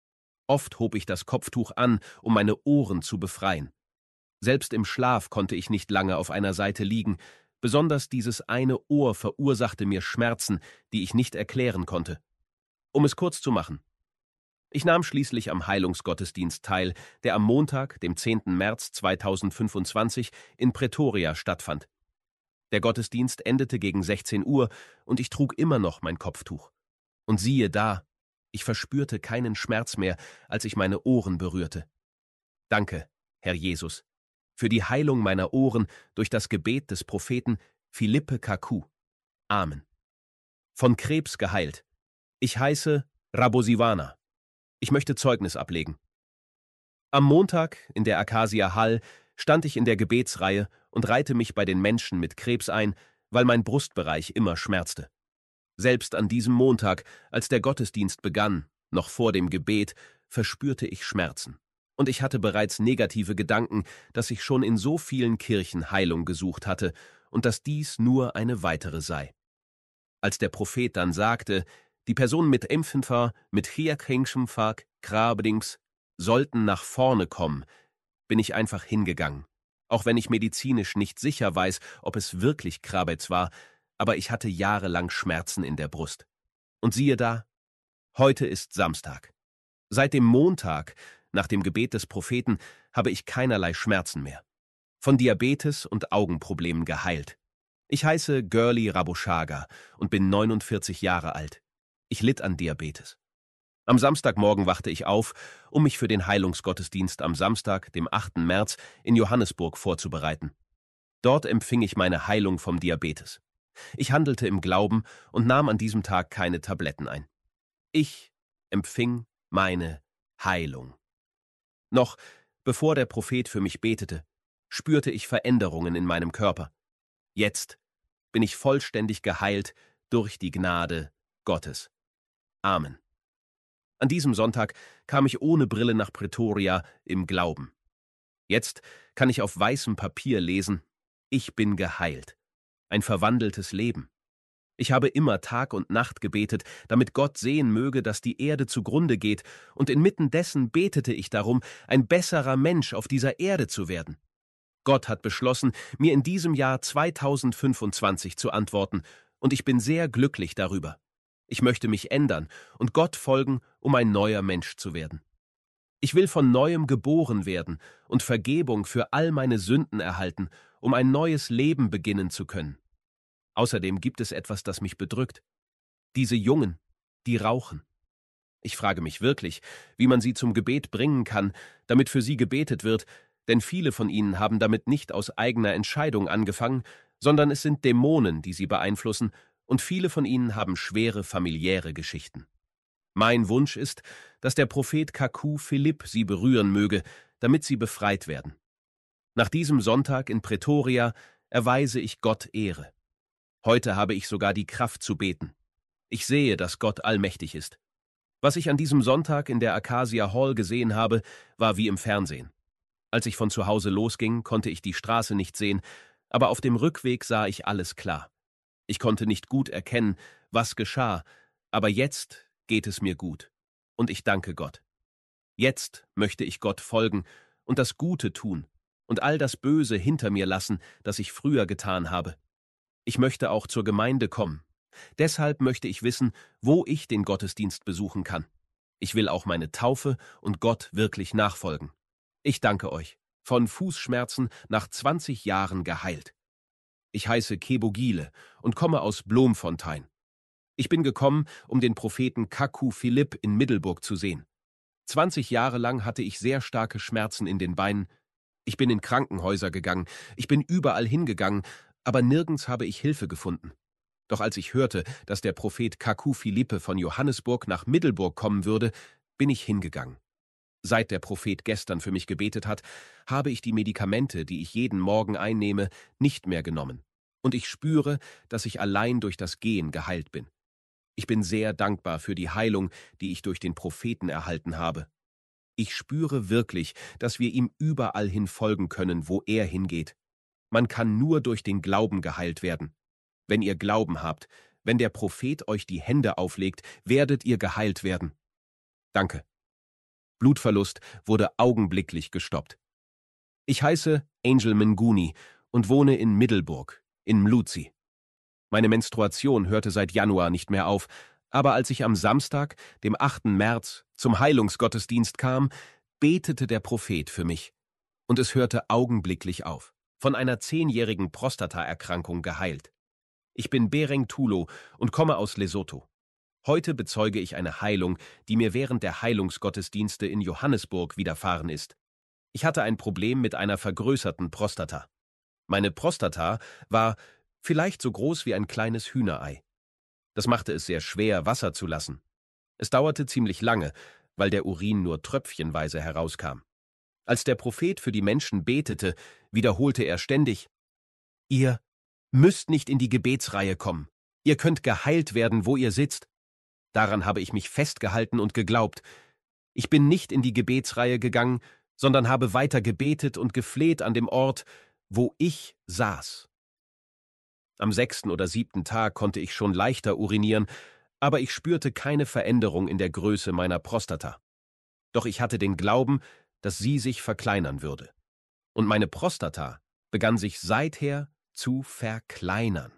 Oft hob ich das Kopftuch an, um meine Ohren zu befreien. Selbst im Schlaf konnte ich nicht lange auf einer Seite liegen. Besonders dieses eine Ohr verursachte mir Schmerzen, die ich nicht erklären konnte. Um es kurz zu machen: Ich nahm schließlich am Heilungsgottesdienst teil, der am Montag, dem zehnten März zweitausendfünfundzwanzig, in Pretoria stattfand. Der Gottesdienst endete gegen sechzehn Uhr und ich trug immer noch mein Kopftuch. Und siehe da, ich verspürte keinen Schmerz mehr, als ich meine Ohren berührte. Danke, Herr Jesus, für die Heilung meiner Ohren durch das Gebet des Propheten Philippe Kaku. Amen. Von Krebs geheilt. Ich heiße Rabosivana. Ich möchte Zeugnis ablegen. Am Montag in der Acacia Hall stand ich in der Gebetsreihe und reihte mich bei den Menschen mit Krebs ein, weil mein Brustbereich immer schmerzte. Selbst an diesem Montag, als der Gottesdienst begann, noch vor dem Gebet, verspürte ich Schmerzen. Und ich hatte bereits negative Gedanken, dass ich schon in so vielen Kirchen Heilung gesucht hatte und dass dies nur eine weitere sei. Als der Prophet dann sagte, die Personen mit Impfenfer, mit Chiakhingsumfak, Krabedings, sollten nach vorne kommen, bin ich einfach hingegangen. Auch wenn ich medizinisch nicht sicher weiß, ob es wirklich Krabetz war, aber ich hatte jahrelang Schmerzen in der Brust. Und siehe da, heute ist Samstag. Seit dem Montag, nach dem Gebet des Propheten, habe ich keinerlei Schmerzen mehr. Von Diabetes und Augenproblemen geheilt. Ich heiße Gurley Raboshaga und bin neunundvierzig Jahre alt. Ich litt an Diabetes. Am Samstagmorgen wachte ich auf, um mich für den Heilungsgottesdienst am Samstag, dem achten März, in Johannesburg vorzubereiten. Dort empfing ich meine Heilung vom Diabetes. Ich handelte im Glauben und nahm an diesem Tag keine Tabletten ein. Ich empfing meine Heilung. Noch bevor der Prophet für mich betete, spürte ich Veränderungen in meinem Körper. Jetzt bin ich vollständig geheilt durch die Gnade Gottes. Amen. An diesem Sonntag kam ich ohne Brille nach Pretoria im Glauben. Jetzt kann ich auf weißem Papier lesen: Ich bin geheilt. Ein verwandeltes Leben. Ich habe immer Tag und Nacht gebetet, damit Gott sehen möge, dass die Erde zugrunde geht, und inmitten dessen betete ich darum, ein besserer Mensch auf dieser Erde zu werden. Gott hat beschlossen, mir in diesem Jahr zweitausendfünfundzwanzig zu antworten, und ich bin sehr glücklich darüber. Ich möchte mich ändern und Gott folgen, um ein neuer Mensch zu werden. Ich will von Neuem geboren werden und Vergebung für all meine Sünden erhalten, um ein neues Leben beginnen zu können. Außerdem gibt es etwas, das mich bedrückt. Diese Jungen, die rauchen. Ich frage mich wirklich, wie man sie zum Gebet bringen kann, damit für sie gebetet wird, denn viele von ihnen haben damit nicht aus eigener Entscheidung angefangen, sondern es sind Dämonen, die sie beeinflussen, und viele von ihnen haben schwere familiäre Geschichten. Mein Wunsch ist, dass der Prophet Kaku Philipp sie berühren möge, damit sie befreit werden. Nach diesem Sonntag in Pretoria erweise ich Gott Ehre. Heute habe ich sogar die Kraft zu beten. Ich sehe, dass Gott allmächtig ist. Was ich an diesem Sonntag in der Acacia Hall gesehen habe, war wie im Fernsehen. Als ich von zu Hause losging, konnte ich die Straße nicht sehen, aber auf dem Rückweg sah ich alles klar. Ich konnte nicht gut erkennen, was geschah, aber jetzt geht es mir gut. Und ich danke Gott. Jetzt möchte ich Gott folgen und das Gute tun und all das Böse hinter mir lassen, das ich früher getan habe. Ich möchte auch zur Gemeinde kommen. Deshalb möchte ich wissen, wo ich den Gottesdienst besuchen kann. Ich will auch meine Taufe und Gott wirklich nachfolgen. Ich danke euch. Von Fußschmerzen nach zwanzig Jahren geheilt. Ich heiße Kebo Giele und komme aus Bloemfontein. Ich bin gekommen, um den Propheten Kaku Philipp in Middelburg zu sehen. zwanzig Jahre lang hatte ich sehr starke Schmerzen in den Beinen. Ich bin in Krankenhäuser gegangen, ich bin überall hingegangen, aber nirgends habe ich Hilfe gefunden. Doch als ich hörte, dass der Prophet Kaku Philippe von Johannesburg nach Middelburg kommen würde, bin ich hingegangen. Seit der Prophet gestern für mich gebetet hat, habe ich die Medikamente, die ich jeden Morgen einnehme, nicht mehr genommen. Und ich spüre, dass ich allein durch das Gehen geheilt bin. Ich bin sehr dankbar für die Heilung, die ich durch den Propheten erhalten habe. Ich spüre wirklich, dass wir ihm überall hin folgen können, wo er hingeht. Man kann nur durch den Glauben geheilt werden. Wenn ihr Glauben habt, wenn der Prophet euch die Hände auflegt, werdet ihr geheilt werden. Danke. Blutverlust wurde augenblicklich gestoppt. Ich heiße Angel Mnguni und wohne in Middelburg, in Mluzi. Meine Menstruation hörte seit Januar nicht mehr auf, aber als ich am Samstag, dem achten März, zum Heilungsgottesdienst kam, betete der Prophet für mich. Und es hörte augenblicklich auf, von einer zehnjährigen Prostataerkrankung geheilt. Ich bin Bereng Tulo und komme aus Lesotho. Heute bezeuge ich eine Heilung, die mir während der Heilungsgottesdienste in Johannesburg widerfahren ist. Ich hatte ein Problem mit einer vergrößerten Prostata. Meine Prostata war vielleicht so groß wie ein kleines Hühnerei. Das machte es sehr schwer, Wasser zu lassen. Es dauerte ziemlich lange, weil der Urin nur tröpfchenweise herauskam. Als der Prophet für die Menschen betete, wiederholte er ständig: Ihr müsst nicht in die Gebetsreihe kommen. Ihr könnt geheilt werden, wo ihr sitzt. Daran habe ich mich festgehalten und geglaubt. Ich bin nicht in die Gebetsreihe gegangen, sondern habe weiter gebetet und gefleht an dem Ort, wo ich saß. Am sechsten oder siebten Tag konnte ich schon leichter urinieren, aber ich spürte keine Veränderung in der Größe meiner Prostata. Doch ich hatte den Glauben, dass sie sich verkleinern würde. Und meine Prostata begann sich seither zu verkleinern.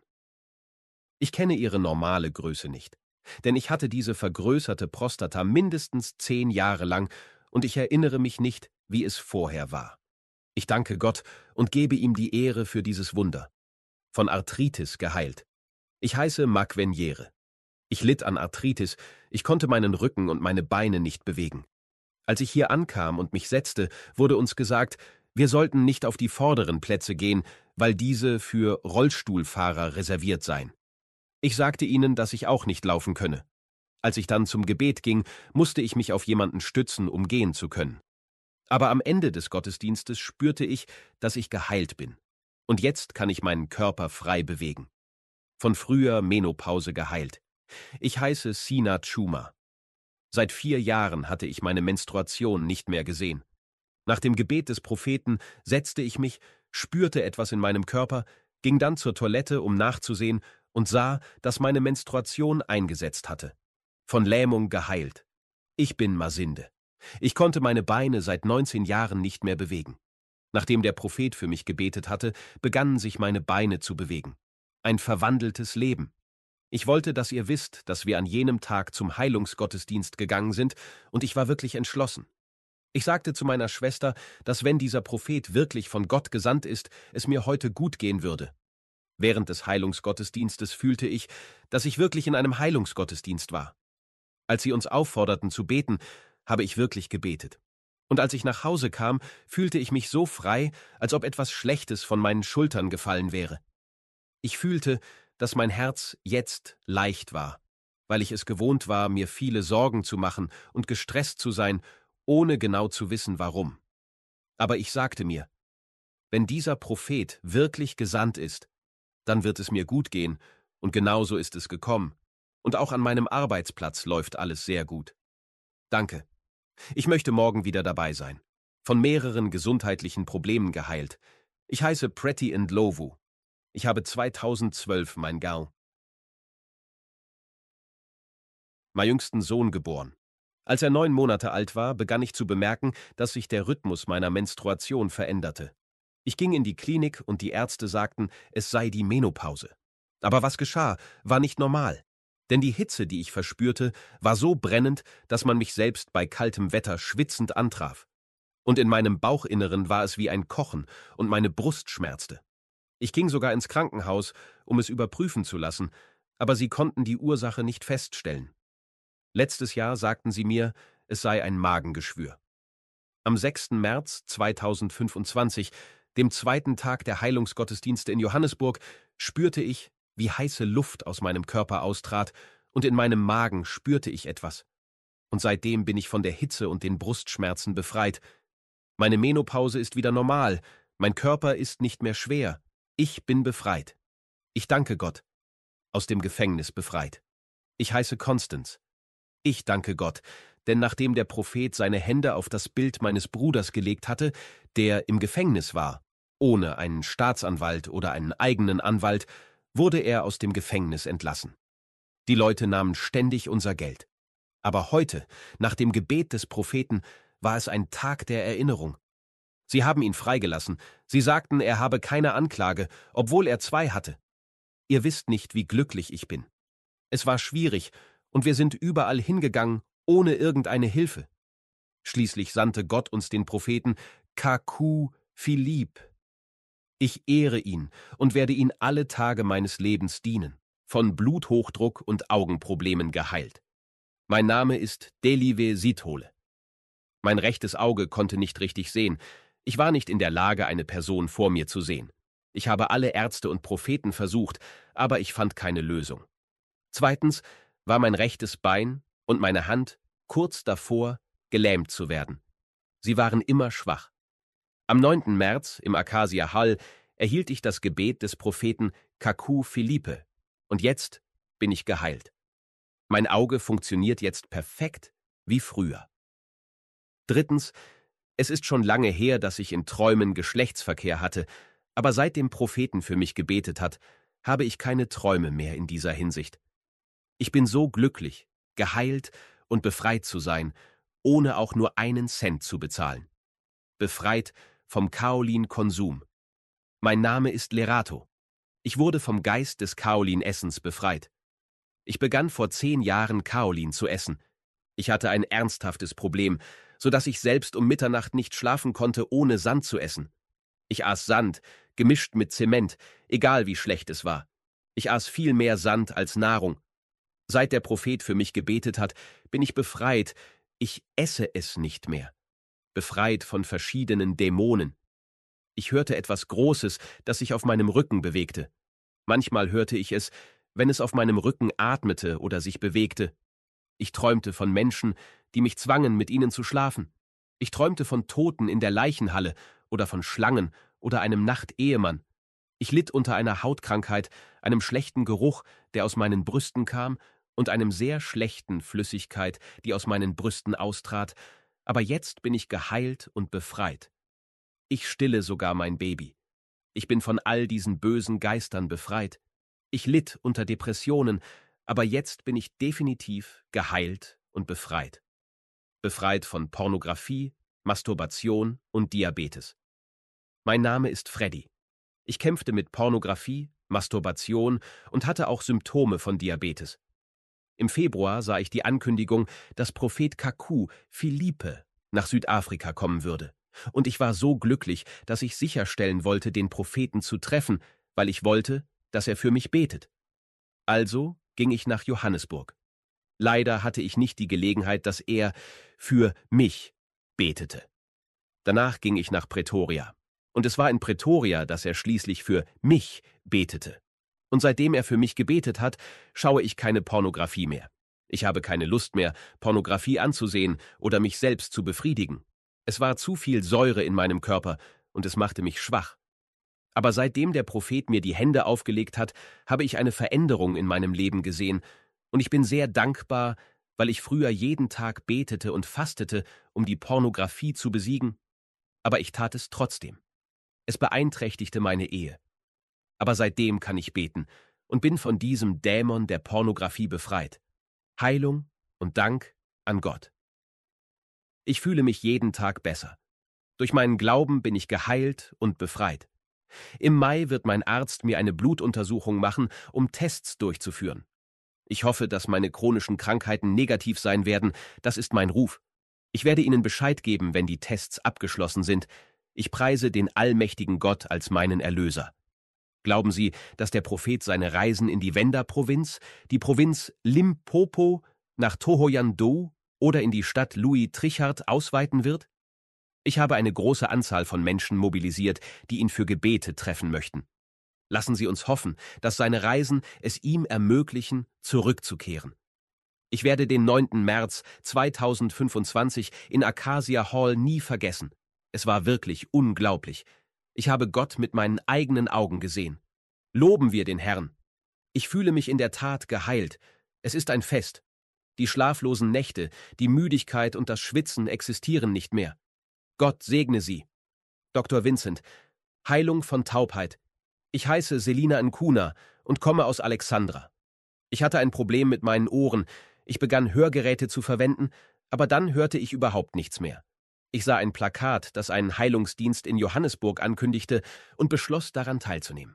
Ich kenne ihre normale Größe nicht, denn ich hatte diese vergrößerte Prostata mindestens zehn Jahre lang und ich erinnere mich nicht, wie es vorher war. Ich danke Gott und gebe ihm die Ehre für dieses Wunder. Von Arthritis geheilt. Ich heiße Makwenjere. Ich litt an Arthritis, ich konnte meinen Rücken und meine Beine nicht bewegen. Als ich hier ankam und mich setzte, wurde uns gesagt, wir sollten nicht auf die vorderen Plätze gehen, weil diese für Rollstuhlfahrer reserviert seien. Ich sagte ihnen, dass ich auch nicht laufen könne. Als ich dann zum Gebet ging, musste ich mich auf jemanden stützen, um gehen zu können. Aber am Ende des Gottesdienstes spürte ich, dass ich geheilt bin. Und jetzt kann ich meinen Körper frei bewegen. Von früher Menopause geheilt. Ich heiße Sina Chuma. Seit vier Jahren hatte ich meine Menstruation nicht mehr gesehen. Nach dem Gebet des Propheten setzte ich mich, spürte etwas in meinem Körper, ging dann zur Toilette, um nachzusehen, und sah, dass meine Menstruation eingesetzt hatte. Von Lähmung geheilt. Ich bin Masinde. Ich konnte meine Beine seit neunzehn Jahren nicht mehr bewegen. Nachdem der Prophet für mich gebetet hatte, begannen sich meine Beine zu bewegen. Ein verwandeltes Leben. Ich wollte, dass ihr wisst, dass wir an jenem Tag zum Heilungsgottesdienst gegangen sind, und ich war wirklich entschlossen. Ich sagte zu meiner Schwester, dass wenn dieser Prophet wirklich von Gott gesandt ist, es mir heute gut gehen würde. Während des Heilungsgottesdienstes fühlte ich, dass ich wirklich in einem Heilungsgottesdienst war. Als sie uns aufforderten zu beten, habe ich wirklich gebetet. Und als ich nach Hause kam, fühlte ich mich so frei, als ob etwas Schlechtes von meinen Schultern gefallen wäre. Ich fühlte, dass mein Herz jetzt leicht war, weil ich es gewohnt war, mir viele Sorgen zu machen und gestresst zu sein, ohne genau zu wissen, warum. Aber ich sagte mir, wenn dieser Prophet wirklich gesandt ist, Dann wird es mir gut gehen, und genauso ist es gekommen. Und auch an meinem Arbeitsplatz läuft alles sehr gut. Danke. Ich möchte morgen wieder dabei sein. Von mehreren gesundheitlichen Problemen geheilt. Ich heiße Pretty Ndlovu. Ich habe zweitausendzwölf mein Girl, meinen jüngsten Sohn geboren. Als er neun Monate alt war, begann ich zu bemerken, dass sich der Rhythmus meiner Menstruation veränderte. Ich ging in die Klinik und die Ärzte sagten, es sei die Menopause. Aber was geschah, war nicht normal. Denn die Hitze, die ich verspürte, war so brennend, dass man mich selbst bei kaltem Wetter schwitzend antraf. Und in meinem Bauchinneren war es wie ein Kochen und meine Brust schmerzte. Ich ging sogar ins Krankenhaus, um es überprüfen zu lassen, aber sie konnten die Ursache nicht feststellen. Letztes Jahr sagten sie mir, es sei ein Magengeschwür. Am sechsten März zweitausendfünfundzwanzig, dem zweiten Tag der Heilungsgottesdienste in Johannesburg, spürte ich, wie heiße Luft aus meinem Körper austrat, und in meinem Magen spürte ich etwas. Und seitdem bin ich von der Hitze und den Brustschmerzen befreit. Meine Menopause ist wieder normal, mein Körper ist nicht mehr schwer. Ich bin befreit. Ich danke Gott. Aus dem Gefängnis befreit. Ich heiße Constance. Ich danke Gott, denn nachdem der Prophet seine Hände auf das Bild meines Bruders gelegt hatte, der im Gefängnis war, ohne einen Staatsanwalt oder einen eigenen Anwalt, wurde er aus dem Gefängnis entlassen. Die Leute nahmen ständig unser Geld. Aber heute, nach dem Gebet des Propheten, war es ein Tag der Erinnerung. Sie haben ihn freigelassen. Sie sagten, er habe keine Anklage, obwohl er zwei hatte. Ihr wisst nicht, wie glücklich ich bin. Es war schwierig, und wir sind überall hingegangen, ohne irgendeine Hilfe. Schließlich sandte Gott uns den Propheten Kaku Philippe. Ich ehre ihn und werde ihn alle Tage meines Lebens dienen, von Bluthochdruck und Augenproblemen geheilt. Mein Name ist Delive Sithole. Mein rechtes Auge konnte nicht richtig sehen. Ich war nicht in der Lage, eine Person vor mir zu sehen. Ich habe alle Ärzte und Propheten versucht, aber ich fand keine Lösung. Zweitens war mein rechtes Bein und meine Hand kurz davor, gelähmt zu werden. Sie waren immer schwach. Am neunten März im Acacia Hall erhielt ich das Gebet des Propheten Kaku Philippe, und jetzt bin ich geheilt. Mein Auge funktioniert jetzt perfekt wie früher. Drittens, es ist schon lange her, dass ich in Träumen Geschlechtsverkehr hatte, aber seit dem Propheten für mich gebetet hat, habe ich keine Träume mehr in dieser Hinsicht. Ich bin so glücklich, geheilt und befreit zu sein, ohne auch nur einen Cent zu bezahlen. Befreit vom Kaolin-Konsum. Mein Name ist Lerato. Ich wurde vom Geist des Kaolin-Essens befreit. Ich begann vor zehn Jahren Kaolin zu essen. Ich hatte ein ernsthaftes Problem, sodass ich selbst um Mitternacht nicht schlafen konnte, ohne Sand zu essen. Ich aß Sand, gemischt mit Zement, egal wie schlecht es war. Ich aß viel mehr Sand als Nahrung. Seit der Prophet für mich gebetet hat, bin ich befreit. Ich esse es nicht mehr. Befreit von verschiedenen Dämonen. Ich hörte etwas Großes, das sich auf meinem Rücken bewegte. Manchmal hörte ich es, wenn es auf meinem Rücken atmete oder sich bewegte. Ich träumte von Menschen, die mich zwangen, mit ihnen zu schlafen. Ich träumte von Toten in der Leichenhalle oder von Schlangen oder einem Nachtehemann. Ich litt unter einer Hautkrankheit, einem schlechten Geruch, der aus meinen Brüsten kam, und einem sehr schlechten Flüssigkeit, die aus meinen Brüsten austrat, aber jetzt bin ich geheilt und befreit. Ich stille sogar mein Baby. Ich bin von all diesen bösen Geistern befreit. Ich litt unter Depressionen, aber jetzt bin ich definitiv geheilt und befreit. Befreit von Pornografie, Masturbation und Diabetes. Mein Name ist Freddy. Ich kämpfte mit Pornografie, Masturbation und hatte auch Symptome von Diabetes. Im Februar sah ich die Ankündigung, dass Prophet Kaku Philippe nach Südafrika kommen würde. Und ich war so glücklich, dass ich sicherstellen wollte, den Propheten zu treffen, weil ich wollte, dass er für mich betet. Also ging ich nach Johannesburg. Leider hatte ich nicht die Gelegenheit, dass er für mich betete. Danach ging ich nach Pretoria. Und es war in Pretoria, dass er schließlich für mich betete. Und seitdem er für mich gebetet hat, schaue ich keine Pornografie mehr. Ich habe keine Lust mehr, Pornografie anzusehen oder mich selbst zu befriedigen. Es war zu viel Säure in meinem Körper und es machte mich schwach. Aber seitdem der Prophet mir die Hände aufgelegt hat, habe ich eine Veränderung in meinem Leben gesehen, und ich bin sehr dankbar, weil ich früher jeden Tag betete und fastete, um die Pornografie zu besiegen, aber ich tat es trotzdem. Es beeinträchtigte meine Ehe. Aber seitdem kann ich beten und bin von diesem Dämon der Pornografie befreit. Heilung und Dank an Gott. Ich fühle mich jeden Tag besser. Durch meinen Glauben bin ich geheilt und befreit. Im Mai wird mein Arzt mir eine Blutuntersuchung machen, um Tests durchzuführen. Ich hoffe, dass meine chronischen Krankheiten negativ sein werden, das ist mein Ruf. Ich werde Ihnen Bescheid geben, wenn die Tests abgeschlossen sind. Ich preise den allmächtigen Gott als meinen Erlöser. Glauben Sie, dass der Prophet seine Reisen in die Wenda-Provinz, die Provinz Limpopo, nach Thohoyandou oder in die Stadt Louis Trichardt ausweiten wird? Ich habe eine große Anzahl von Menschen mobilisiert, die ihn für Gebete treffen möchten. Lassen Sie uns hoffen, dass seine Reisen es ihm ermöglichen, zurückzukehren. Ich werde den neunten März zweitausendfünfundzwanzig in Acacia Hall nie vergessen. Es war wirklich unglaublich. Ich habe Gott mit meinen eigenen Augen gesehen. Loben wir den Herrn. Ich fühle mich in der Tat geheilt. Es ist ein Fest. Die schlaflosen Nächte, die Müdigkeit und das Schwitzen existieren nicht mehr. Gott segne Sie. Doktor Vincent, Heilung von Taubheit. Ich heiße Selina Nkuna und komme aus Alexandra. Ich hatte ein Problem mit meinen Ohren. Ich begann Hörgeräte zu verwenden, aber dann hörte ich überhaupt nichts mehr. Ich sah ein Plakat, das einen Heilungsdienst in Johannesburg ankündigte, und beschloss, daran teilzunehmen.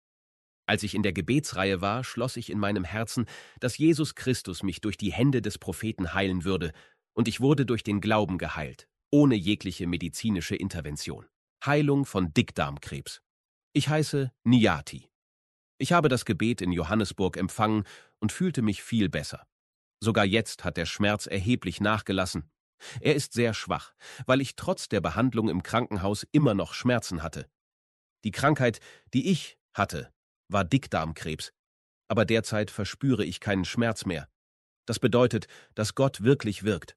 Als ich in der Gebetsreihe war, schloss ich in meinem Herzen, dass Jesus Christus mich durch die Hände des Propheten heilen würde, und ich wurde durch den Glauben geheilt, ohne jegliche medizinische Intervention. Heilung von Dickdarmkrebs. Ich heiße Niati. Ich habe das Gebet in Johannesburg empfangen und fühlte mich viel besser. Sogar jetzt hat der Schmerz erheblich nachgelassen. Er ist sehr schwach, weil ich trotz der Behandlung im Krankenhaus immer noch Schmerzen hatte. Die Krankheit, die ich hatte, war Dickdarmkrebs, aber derzeit verspüre ich keinen Schmerz mehr. Das bedeutet, dass Gott wirklich wirkt.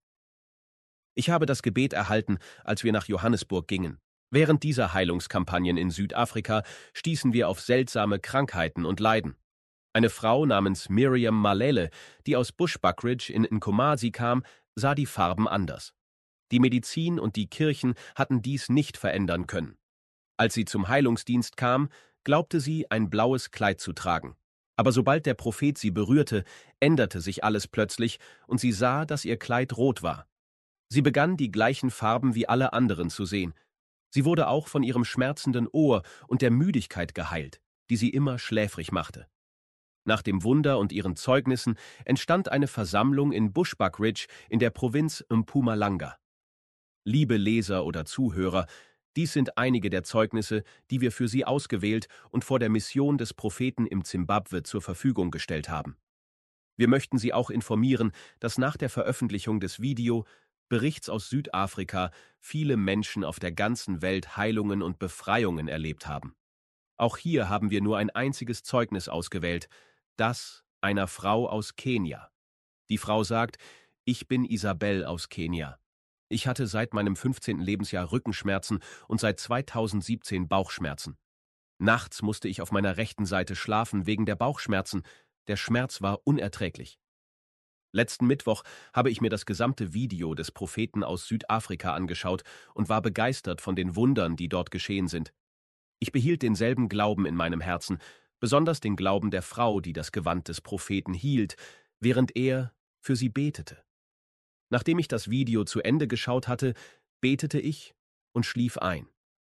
Ich habe das Gebet erhalten, als wir nach Johannesburg gingen. Während dieser Heilungskampagnen in Südafrika stießen wir auf seltsame Krankheiten und Leiden. Eine Frau namens Miriam Malele, die aus Bushbuckridge in Nkomazi kam, sah die Farben anders. Die Medizin und die Kirchen hatten dies nicht verändern können. Als sie zum Heilungsdienst kam, glaubte sie, ein blaues Kleid zu tragen. Aber sobald der Prophet sie berührte, änderte sich alles plötzlich und sie sah, dass ihr Kleid rot war. Sie begann, die gleichen Farben wie alle anderen zu sehen. Sie wurde auch von ihrem schmerzenden Ohr und der Müdigkeit geheilt, die sie immer schläfrig machte. Nach dem Wunder und ihren Zeugnissen entstand eine Versammlung in Bushbuckridge in der Provinz Mpumalanga. Liebe Leser oder Zuhörer, dies sind einige der Zeugnisse, die wir für Sie ausgewählt und vor der Mission des Propheten im Zimbabwe zur Verfügung gestellt haben. Wir möchten Sie auch informieren, dass nach der Veröffentlichung des Video Berichts aus Südafrika viele Menschen auf der ganzen Welt Heilungen und Befreiungen erlebt haben. Auch hier haben wir nur ein einziges Zeugnis ausgewählt, das einer Frau aus Kenia. Die Frau sagt, ich bin Isabel aus Kenia. Ich hatte seit meinem fünfzehnten Lebensjahr Rückenschmerzen und seit zweitausendsiebzehn Bauchschmerzen. Nachts musste ich auf meiner rechten Seite schlafen wegen der Bauchschmerzen. Der Schmerz war unerträglich. Letzten Mittwoch habe ich mir das gesamte Video des Propheten aus Südafrika angeschaut und war begeistert von den Wundern, die dort geschehen sind. Ich behielt denselben Glauben in meinem Herzen, besonders den Glauben der Frau, die das Gewand des Propheten hielt, während er für sie betete. Nachdem ich das Video zu Ende geschaut hatte, betete ich und schlief ein.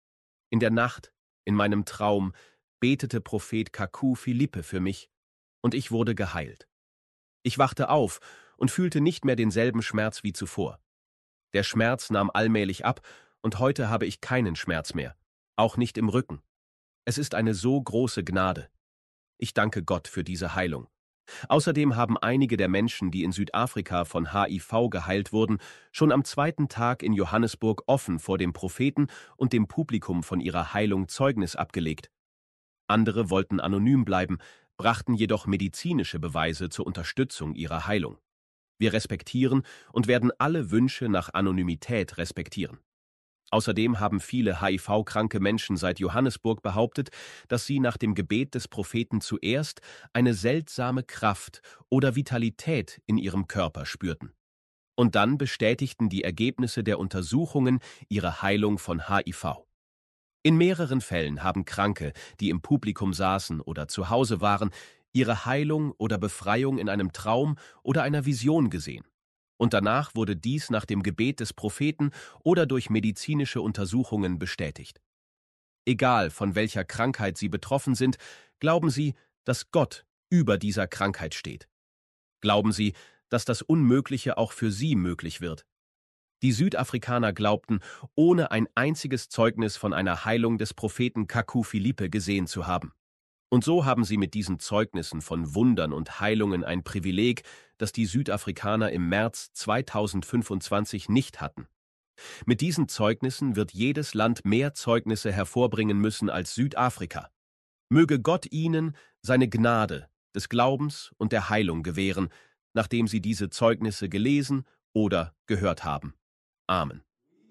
In der Nacht, in meinem Traum, betete Prophet Kaku Philippe für mich und ich wurde geheilt. Ich wachte auf und fühlte nicht mehr denselben Schmerz wie zuvor. Der Schmerz nahm allmählich ab und heute habe ich keinen Schmerz mehr, auch nicht im Rücken. Es ist eine so große Gnade. Ich danke Gott für diese Heilung. Außerdem haben einige der Menschen, die in Südafrika von H I V geheilt wurden, schon am zweiten Tag in Johannesburg offen vor dem Propheten und dem Publikum von ihrer Heilung Zeugnis abgelegt. Andere wollten anonym bleiben, brachten jedoch medizinische Beweise zur Unterstützung ihrer Heilung. Wir respektieren und werden alle Wünsche nach Anonymität respektieren. Außerdem haben viele H I V-kranke Menschen seit Johannesburg behauptet, dass sie nach dem Gebet des Propheten zuerst eine seltsame Kraft oder Vitalität in ihrem Körper spürten. Und dann bestätigten die Ergebnisse der Untersuchungen ihre Heilung von H I V. In mehreren Fällen haben Kranke, die im Publikum saßen oder zu Hause waren, ihre Heilung oder Befreiung in einem Traum oder einer Vision gesehen. Und danach wurde dies nach dem Gebet des Propheten oder durch medizinische Untersuchungen bestätigt. Egal, von welcher Krankheit Sie betroffen sind, glauben Sie, dass Gott über dieser Krankheit steht. Glauben Sie, dass das Unmögliche auch für Sie möglich wird. Die Südafrikaner glaubten, ohne ein einziges Zeugnis von einer Heilung des Propheten Kaku Philippe gesehen zu haben. Und so haben sie mit diesen Zeugnissen von Wundern und Heilungen ein Privileg, das die Südafrikaner im März zweitausendfünfundzwanzig nicht hatten. Mit diesen Zeugnissen wird jedes Land mehr Zeugnisse hervorbringen müssen als Südafrika. Möge Gott ihnen seine Gnade des Glaubens und der Heilung gewähren, nachdem sie diese Zeugnisse gelesen oder gehört haben. Amen.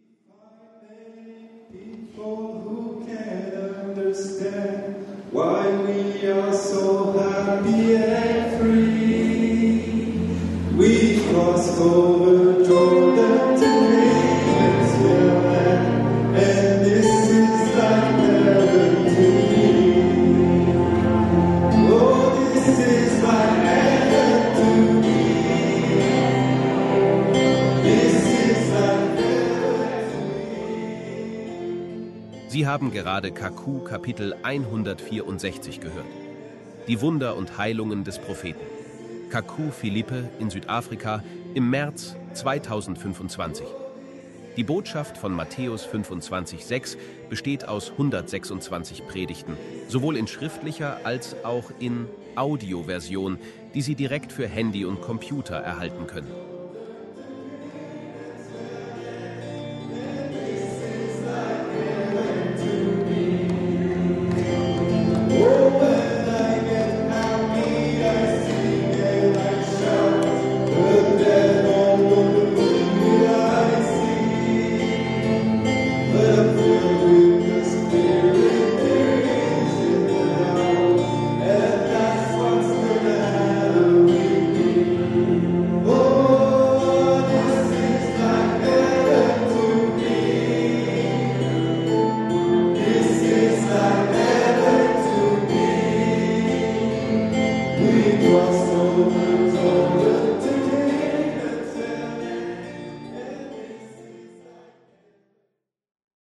Why we are so happy and free. We crossed over Jordan to Canaan, and this is like heaven to me. Oh, this is like heaven to me. This is like heaven to me. Sie haben gerade Kaku Kapitel hundertvierundsechzig gehört. Die Wunder und Heilungen des Propheten. Kaku Philippe in Südafrika im März zweitausendfünfundzwanzig. Die Botschaft von Matthäus fünfundzwanzig sechs besteht aus hundertsechsundzwanzig Predigten, sowohl in schriftlicher als auch in Audioversion, die Sie direkt für Handy und Computer erhalten können.